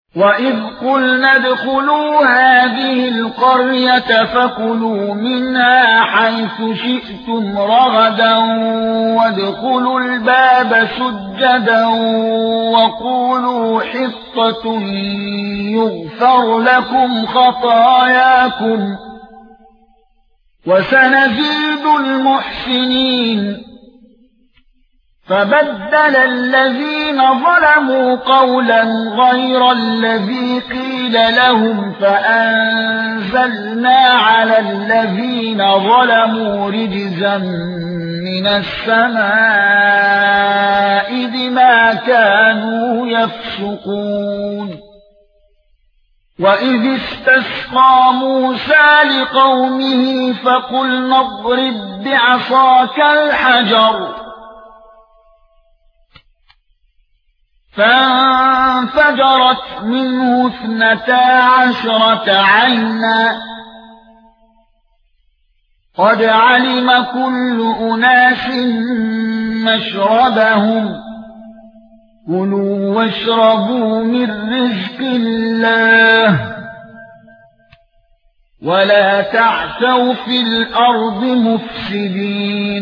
وَإِذْ قُلْنَا ادْخُلُوا هَٰذِهِ الْقَرْيَةَ فَكُلُوا مِنْهَا حَيْثُ شِئْتُمْ رَغَدًا وَادْخُلُوا الْبَابَ سُجَّدًا وَقُولُوا حِطَّةٌ يُغْفَرْ لَكُمْ خَطَايَاكُمْ وَسَنَزِيدُ الْمُحْسِنِينَ فَبَدَّلَ الَّذِينَ ظَلَمُوا قَوْلًا غَيْرَ الَّذِي قِيلَ لَهُمْ فَأَنزَلْنَا عَلَى الَّذِينَ ظَلَمُوا رِجْزًا مِنَ السَّمَاءِ بِمَا كَانُوا يَفْسُقُونَ وَإِذِ اسْتَسْقَى مُوسَى لِقَوْمِهِ فَقُلْنَا اضْرِب بِّعَصَاكَ الْحَجَرَ فانفجرت منه 12 عينا قد علم كل أناس مشربهم كلوا واشربوا من رزق الله ولا تعثوا في الأرض مفسدين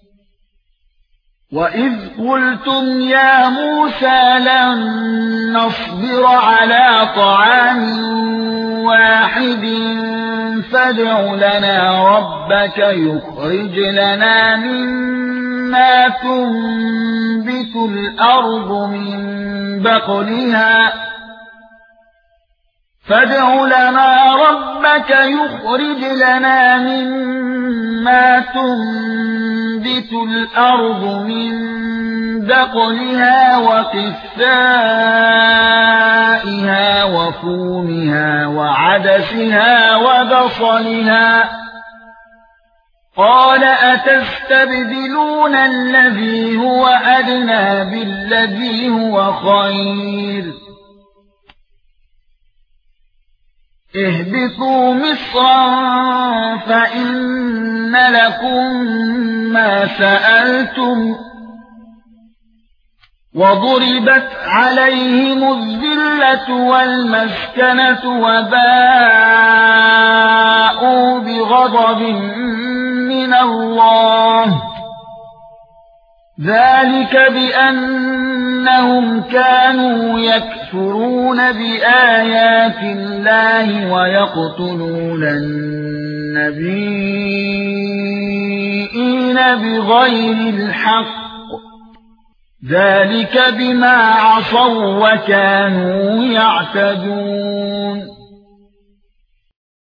وَإِذْ قُلْتُمْ يَا مُوسَى لَن نَّصْبِرَ عَلَى طَعَامٍ وَاحِدٍ فَادْعُ لَنَا رَبَّكَ يُخْرِجْ لَنَا مِمَّا تُنبِتُ الْأَرْضُ مِن بَقْلِهَا وَقِثَّائِهَا وَفُومِهَا وَعَدَسِهَا وَبَصَلِهَا قَالَ أَتَسْتَبْدِلُونَ الَّذِي هُوَ أَدْنَىٰ بِالَّذِي هُوَ خَيْرٌ اهْبِطُوا مِصْرًا فَإِنَّ لَكُم مَّا سَأَلْتُمْ وَضُرِبَتْ عَلَيْهِمُ الذِّلَّةُ وَالْمَسْكَنَةُ وَبَاءُوا بِغَضَبٍ مِّنَ اللَّهِ ذَلِكَ بِأَنَّهُمْ كَانُوا يَكْفُرُونَ بِآيَاتِ اللَّهِ وَيَقْتُلُونَ النَّبِيِّينَ بِغَيْرِ الْحَقِّ ذَلِكَ بِمَا عَصَوا وَّكَانُوا يَعْتَدُونَ